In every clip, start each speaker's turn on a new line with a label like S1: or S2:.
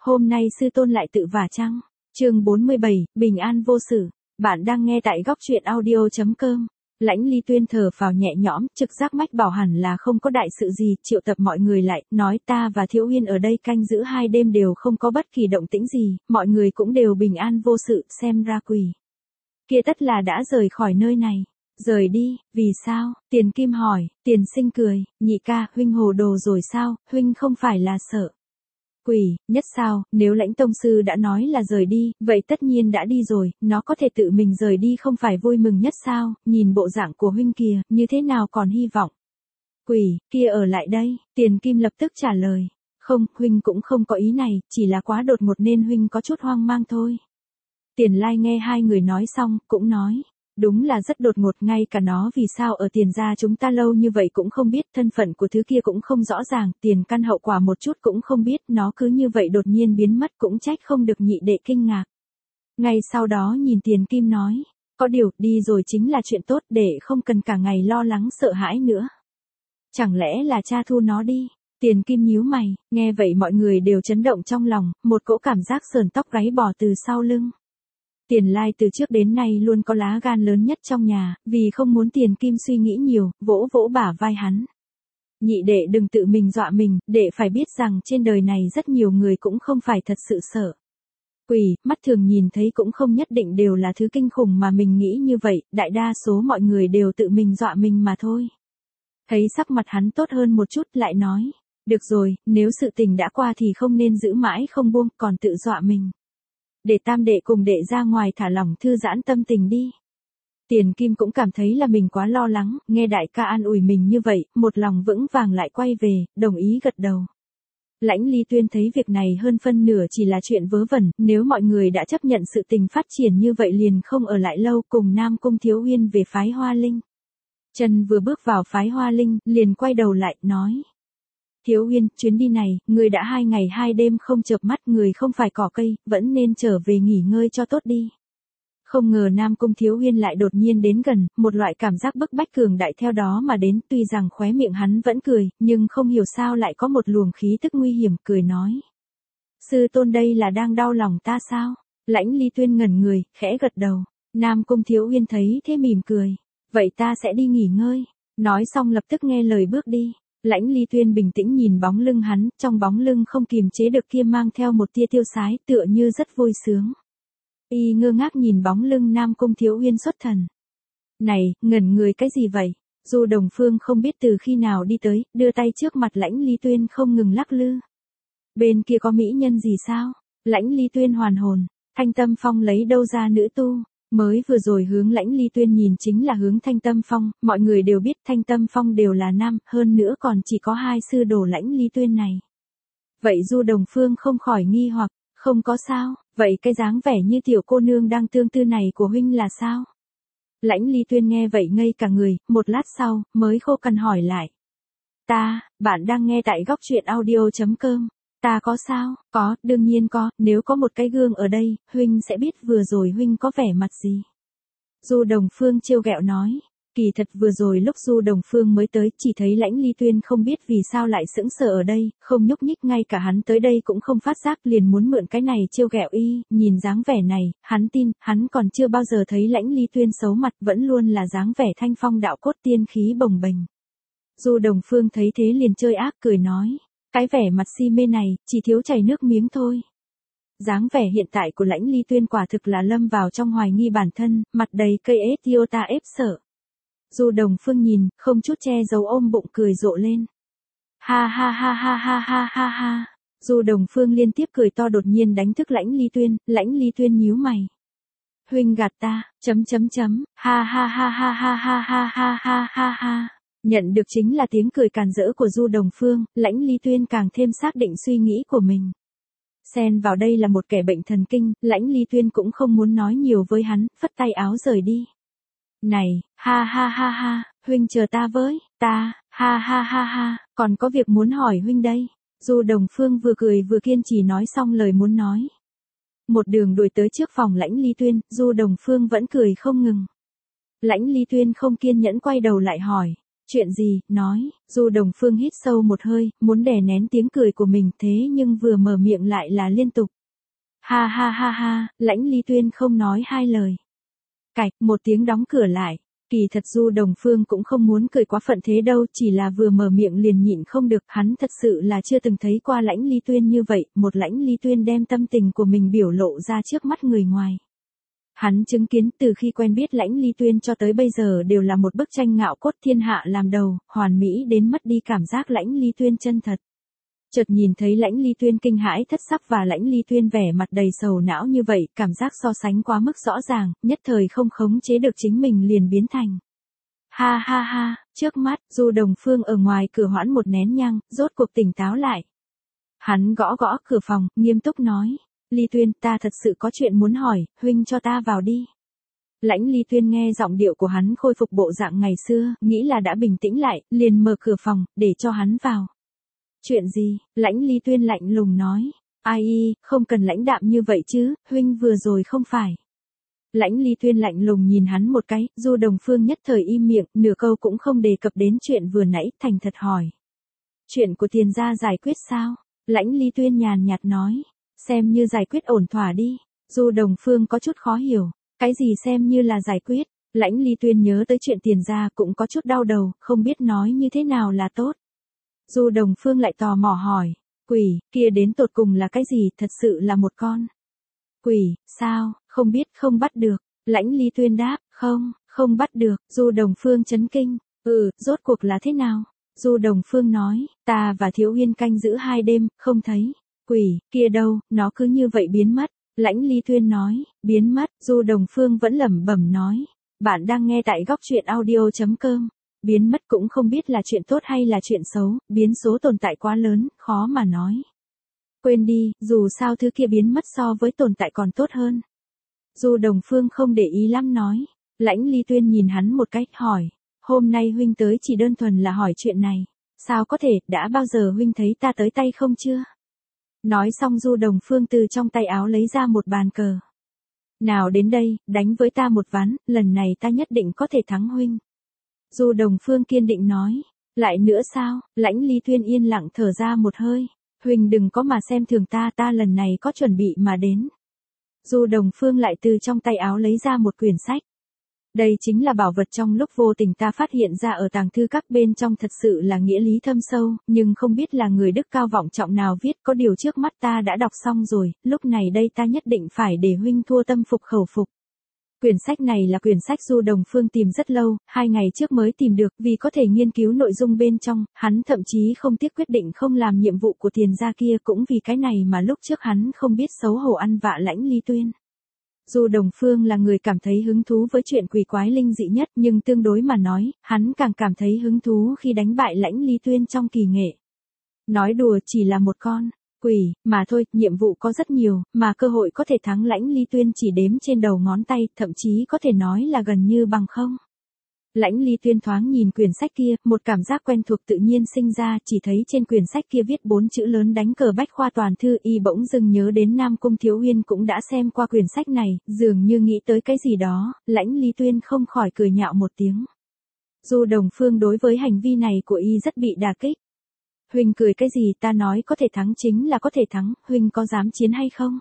S1: hôm nay sư tôn lại tự vả chăng? Chương 47, bình an vô sự. Bạn đang nghe tại góc truyện audio.com. Lãnh Ly Tuyên thở phào nhẹ nhõm, trực giác mách bảo hẳn là không có đại sự gì, triệu tập mọi người lại, nói ta và Thiếu Uyên ở đây canh giữ 2 đêm đều không có bất kỳ động tĩnh gì, mọi người cũng đều bình an vô sự, xem ra quỷ kia tất là đã rời khỏi nơi này. Rời đi, vì sao? Tiền Kim hỏi. Tiền Sinh cười, nhị ca, huynh hồ đồ rồi sao, huynh không phải là sợ quỷ, nhất sao, nếu Lãnh tông sư đã nói là rời đi, vậy tất nhiên đã đi rồi, nó có thể tự mình rời đi không phải vui mừng nhất sao, nhìn bộ dạng của huynh kìa, như thế nào còn hy vọng. Quỷ, kia ở lại đây, Tiền Kim lập tức trả lời. Không, huynh cũng không có ý này, chỉ là quá đột ngột nên huynh có chút hoang mang thôi. Tiền Lai nghe hai người nói xong, cũng nói. Đúng là rất đột ngột, ngay cả nó vì sao ở Tiền gia chúng ta lâu như vậy cũng không biết, thân phận của thứ kia cũng không rõ ràng, tiền căn hậu quả một chút cũng không biết, nó cứ như vậy đột nhiên biến mất cũng trách không được nhị đệ kinh ngạc. Ngay sau đó nhìn Tiền Kim nói, có điều, đi rồi chính là chuyện tốt để không cần cả ngày lo lắng sợ hãi nữa. Chẳng lẽ là cha thu nó đi? Tiền Kim nhíu mày, nghe vậy mọi người đều chấn động trong lòng, một cỗ cảm giác sờn tóc gáy bò từ sau lưng. Tiền Lai từ trước đến nay luôn có lá gan lớn nhất trong nhà, vì không muốn Tiền Kim suy nghĩ nhiều, vỗ vỗ bả vai hắn. Nhị đệ đừng tự mình dọa mình, đệ phải biết rằng trên đời này rất nhiều người cũng không phải thật sự sợ quỷ, mắt thường nhìn thấy cũng không nhất định đều là thứ kinh khủng mà mình nghĩ như vậy, đại đa số mọi người đều tự mình dọa mình mà thôi. Thấy sắc mặt hắn tốt hơn một chút lại nói, được rồi, nếu sự tình đã qua thì không nên giữ mãi không buông, còn tự dọa mình. Để tam đệ cùng đệ ra ngoài thả lỏng thư giãn tâm tình đi. Tiền Kim cũng cảm thấy là mình quá lo lắng, nghe đại ca an ủi mình như vậy, một lòng vững vàng lại quay về, đồng ý gật đầu. Lãnh Ly Tuyên thấy việc này hơn phân nửa chỉ là chuyện vớ vẩn, nếu mọi người đã chấp nhận sự tình phát triển như vậy liền không ở lại lâu, cùng Nam Cung Thiếu Uyên về phái Hoa Linh. Trần vừa bước vào phái Hoa Linh, liền quay đầu lại, nói. Thiếu Uyên, chuyến đi này, người đã 2 ngày 2 đêm không chợp mắt, người không phải cỏ cây, vẫn nên trở về nghỉ ngơi cho tốt đi. Không ngờ Nam Cung Thiếu Uyên lại đột nhiên đến gần, một loại cảm giác bức bách cường đại theo đó mà đến, tuy rằng khóe miệng hắn vẫn cười, nhưng không hiểu sao lại có một luồng khí tức nguy hiểm, cười nói. Sư tôn đây là đang đau lòng ta sao? Lãnh Ly Tuyên ngẩn người, khẽ gật đầu. Nam Cung Thiếu Uyên thấy thế mỉm cười. Vậy ta sẽ đi nghỉ ngơi. Nói xong lập tức nghe lời bước đi. Lãnh Ly Tuyên bình tĩnh nhìn bóng lưng hắn, trong bóng lưng không kiềm chế được kia mang theo một tia tiêu sái, tựa như rất vui sướng. Y ngơ ngác nhìn bóng lưng Nam Cung Thiếu Uyên xuất thần. Này, ngẩn người cái gì vậy? Du Đồng Phương không biết từ khi nào đi tới, đưa tay trước mặt Lãnh Ly Tuyên không ngừng lắc lư. Bên kia có mỹ nhân gì sao? Lãnh Ly Tuyên hoàn hồn, Thanh Tâm Phong lấy đâu ra nữ tu? Mới vừa rồi hướng Lãnh Ly Tuyên nhìn chính là hướng Thanh Tâm Phong, mọi người đều biết Thanh Tâm Phong đều là nam, hơn nữa còn chỉ có 2 sư đồ Lãnh Ly Tuyên này. Vậy Du Đồng Phương không khỏi nghi hoặc, không có sao, vậy cái dáng vẻ như tiểu cô nương đang tương tư này của huynh là sao? Lãnh Ly Tuyên nghe vậy ngây cả người, một lát sau, mới khô cằn hỏi lại. Bạn đang nghe tại góc truyện audio.com. Ta có sao? Có, đương nhiên có, nếu có một cái gương ở đây, huynh sẽ biết vừa rồi huynh có vẻ mặt gì. Du Đồng Phương trêu ghẹo nói. Kỳ thật vừa rồi lúc Du Đồng Phương mới tới, chỉ thấy Lãnh Ly Tuyên không biết vì sao lại sững sờ ở đây, không nhúc nhích, ngay cả hắn tới đây cũng không phát giác, liền muốn mượn cái này trêu ghẹo y, nhìn dáng vẻ này, hắn tin, hắn còn chưa bao giờ thấy Lãnh Ly Tuyên xấu mặt, vẫn luôn là dáng vẻ thanh phong đạo cốt tiên khí bồng bềnh. Du Đồng Phương thấy thế liền chơi ác cười nói. Cái vẻ mặt si mê này, chỉ thiếu chảy nước miếng thôi. Dáng vẻ hiện tại của Lãnh Ly Tuyên quả thực là lâm vào trong hoài nghi bản thân, mặt đầy cây etiota ép sợ. Du Đồng Phương nhìn, không chút che giấu ôm bụng cười rộ lên. Ha ha ha ha ha ha ha ha. Du Đồng Phương liên tiếp cười to đột nhiên đánh thức Lãnh Ly Tuyên nhíu mày. Huynh gạt ta, ha ha ha ha ha ha ha ha ha ha ha. Nhận được chính là tiếng cười càn rỡ của Du Đồng Phương, Lãnh Ly Tuyên càng thêm xác định suy nghĩ của mình. Xen vào đây là một kẻ bệnh thần kinh, Lãnh Ly Tuyên cũng không muốn nói nhiều với hắn, phất tay áo rời đi. Này, ha ha ha ha, huynh chờ ta với, ha ha ha ha, còn có việc muốn hỏi huynh đây. Du Đồng Phương vừa cười vừa kiên trì nói xong lời muốn nói. Một đường đuổi tới trước phòng Lãnh Ly Tuyên, Du Đồng Phương vẫn cười không ngừng. Lãnh Ly Tuyên không kiên nhẫn quay đầu lại hỏi. Chuyện gì, nói, Du Đồng Phương hít sâu một hơi, muốn đè nén tiếng cười của mình thế nhưng vừa mở miệng lại là liên tục. Ha ha ha ha, Lãnh Ly Tuyên không nói hai lời. Cạch, một tiếng đóng cửa lại. Kỳ thật Du Đồng Phương cũng không muốn cười quá phận thế đâu, chỉ là vừa mở miệng liền nhịn không được, hắn thật sự là chưa từng thấy qua Lãnh Ly Tuyên như vậy, một Lãnh Ly Tuyên đem tâm tình của mình biểu lộ ra trước mắt người ngoài. Hắn chứng kiến từ khi quen biết Lãnh Ly Tuyên cho tới bây giờ đều là một bức tranh ngạo cốt thiên hạ làm đầu, hoàn mỹ đến mất đi cảm giác Lãnh Ly Tuyên chân thật. Chợt nhìn thấy Lãnh Ly Tuyên kinh hãi thất sắc và Lãnh Ly Tuyên vẻ mặt đầy sầu não như vậy, cảm giác so sánh quá mức rõ ràng, nhất thời không khống chế được chính mình liền biến thành. Ha ha ha, trước mắt, Du Đồng Phương ở ngoài cửa hoãn một nén nhang, rốt cuộc tỉnh táo lại. Hắn gõ gõ cửa phòng, nghiêm túc nói, Ly Tuyên, ta thật sự có chuyện muốn hỏi, huynh cho ta vào đi. Lãnh Ly Tuyên nghe giọng điệu của hắn khôi phục bộ dạng ngày xưa, nghĩ là đã bình tĩnh lại, liền mở cửa phòng, để cho hắn vào. Chuyện gì? Lãnh Ly Tuyên lạnh lùng nói. Ai y, không cần lãnh đạm như vậy chứ, huynh vừa rồi không phải. Lãnh Ly Tuyên lạnh lùng nhìn hắn một cái, Du Đồng Phương nhất thời im miệng, nửa câu cũng không đề cập đến chuyện vừa nãy, thành thật hỏi. Chuyện của Tiền gia giải quyết sao? Lãnh Ly Tuyên nhàn nhạt nói. Xem như giải quyết ổn thỏa đi. Du Đồng Phương có chút khó hiểu. Cái gì xem như là giải quyết? Lãnh Ly Tuyên nhớ tới chuyện Tiền gia cũng có chút đau đầu, không biết nói như thế nào là tốt. Du Đồng Phương lại tò mò hỏi, quỷ, kia đến tột cùng là cái gì, thật sự là một con quỷ, sao, không biết, không bắt được. Lãnh Ly Tuyên đáp, không bắt được. Du Đồng Phương chấn kinh, rốt cuộc là thế nào? Du Đồng Phương nói, ta và Thiếu Uyên canh giữ 2 đêm, không thấy. Quỷ, kia đâu, nó cứ như vậy biến mất. Lãnh Ly Tuyên nói, biến mất. Du Đồng Phương vẫn lẩm bẩm nói, bạn đang nghe tại góc truyện audio.com. Biến mất cũng không biết là chuyện tốt hay là chuyện xấu, biến số tồn tại quá lớn, khó mà nói. Quên đi, dù sao thứ kia biến mất so với tồn tại còn tốt hơn. Du Đồng Phương không để ý lắm nói. Lãnh Ly Tuyên nhìn hắn một cách hỏi, hôm nay huynh tới chỉ đơn thuần là hỏi chuyện này. Sao có thể, đã bao giờ huynh thấy ta tới tay không chưa? Nói xong Du Đồng Phương từ trong tay áo lấy ra một bàn cờ. Nào đến đây, đánh với ta một ván, lần này ta nhất định có thể thắng huynh. Du Đồng Phương kiên định nói, lại nữa sao? Lãnh Ly Tuyên yên lặng thở ra một hơi, huynh đừng có mà xem thường ta, ta lần này có chuẩn bị mà đến. Du Đồng Phương lại từ trong tay áo lấy ra một quyển sách. Đây chính là bảo vật trong lúc vô tình ta phát hiện ra ở tàng thư các, bên trong thật sự là nghĩa lý thâm sâu, nhưng không biết là người đức cao vọng trọng nào viết, có điều trước mắt ta đã đọc xong rồi, lúc này đây ta nhất định phải để huynh thua tâm phục khẩu phục. Quyển sách này là quyển sách Du Đồng Phương tìm rất lâu, 2 ngày trước mới tìm được, vì có thể nghiên cứu nội dung bên trong, hắn thậm chí không tiếc quyết định không làm nhiệm vụ của Tiền gia kia, cũng vì cái này mà lúc trước hắn không biết xấu hổ ăn vạ Lãnh Ly Tuyên. Du Đồng Phương là người cảm thấy hứng thú với chuyện quỷ quái linh dị nhất, nhưng tương đối mà nói, hắn càng cảm thấy hứng thú khi đánh bại Lãnh Ly Tuyên trong kỳ nghệ. Nói đùa chỉ là một con quỷ, mà thôi, nhiệm vụ có rất nhiều, mà cơ hội có thể thắng Lãnh Ly Tuyên chỉ đếm trên đầu ngón tay, thậm chí có thể nói là gần như bằng không. Lãnh Ly Tuyên thoáng nhìn quyển sách kia, một cảm giác quen thuộc tự nhiên sinh ra, chỉ thấy trên quyển sách kia viết 4 chữ lớn đánh cờ bách khoa toàn thư, y bỗng dưng nhớ đến Nam Cung Thiếu Uyên cũng đã xem qua quyển sách này, dường như nghĩ tới cái gì đó, Lãnh Ly Tuyên không khỏi cười nhạo một tiếng. Du Đồng Phương đối với hành vi này của y rất bị đả kích. Huynh cười cái gì, ta nói có thể thắng chính là có thể thắng, huynh có dám chiến hay không?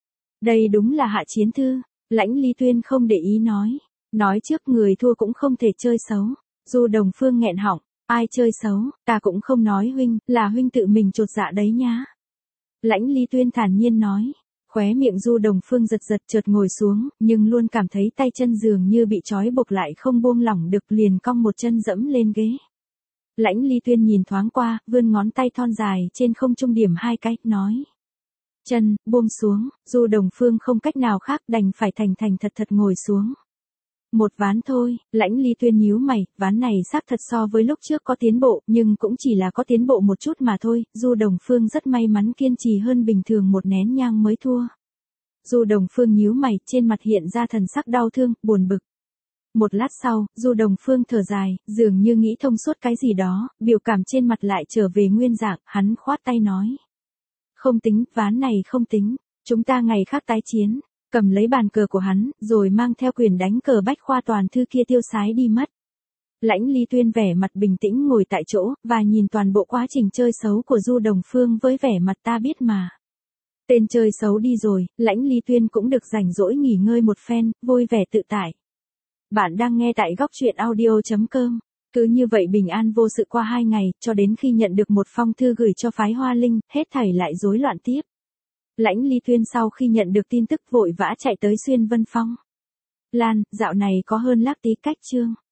S1: Đây đúng là hạ chiến thư. Lãnh Ly Tuyên không để ý nói trước người thua cũng không thể chơi xấu. Du Đồng Phương nghẹn họng, ai chơi xấu, ta cũng không nói huynh, là huynh tự mình chột dạ đấy nhá. Lãnh Ly Tuyên thản nhiên nói, khóe miệng Du Đồng Phương giật giật chợt ngồi xuống, nhưng luôn cảm thấy tay chân dường như bị trói buộc lại không buông lỏng được, liền cong một chân dẫm lên ghế. Lãnh Ly Tuyên nhìn thoáng qua, vươn ngón tay thon dài trên không trung điểm 2 cái, nói. Chân, buông xuống. Du Đồng Phương không cách nào khác, đành phải thành thật ngồi xuống. Một ván thôi. Lãnh Ly Tuyên nhíu mày, ván này xác thật so với lúc trước có tiến bộ, nhưng cũng chỉ là có tiến bộ một chút mà thôi. Du Đồng Phương rất may mắn kiên trì hơn bình thường một nén nhang mới thua. Du Đồng Phương nhíu mày, trên mặt hiện ra thần sắc đau thương, buồn bực. Một lát sau, Du Đồng Phương thở dài, dường như nghĩ thông suốt cái gì đó, biểu cảm trên mặt lại trở về nguyên dạng, hắn khoát tay nói. Không tính, ván này không tính, chúng ta ngày khác tái chiến. Cầm lấy bàn cờ của hắn, rồi mang theo quyền đánh cờ bách khoa toàn thư kia tiêu sái đi mất. Lãnh Ly Tuyên vẻ mặt bình tĩnh ngồi tại chỗ, và nhìn toàn bộ quá trình chơi xấu của Du Đồng Phương với vẻ mặt ta biết mà. Tên chơi xấu đi rồi, Lãnh Ly Tuyên cũng được rảnh rỗi nghỉ ngơi một phen, vui vẻ tự tại. Bạn đang nghe tại góc truyện audio.com. Cứ như vậy bình an vô sự qua 2 ngày, cho đến khi nhận được một phong thư gửi cho phái Hoa Linh, hết thảy lại rối loạn tiếp. Lãnh Ly Tuyên sau khi nhận được tin tức vội vã chạy tới Xuyên Vân Phong. Lan, dạo này có hơn lác tí cách chương.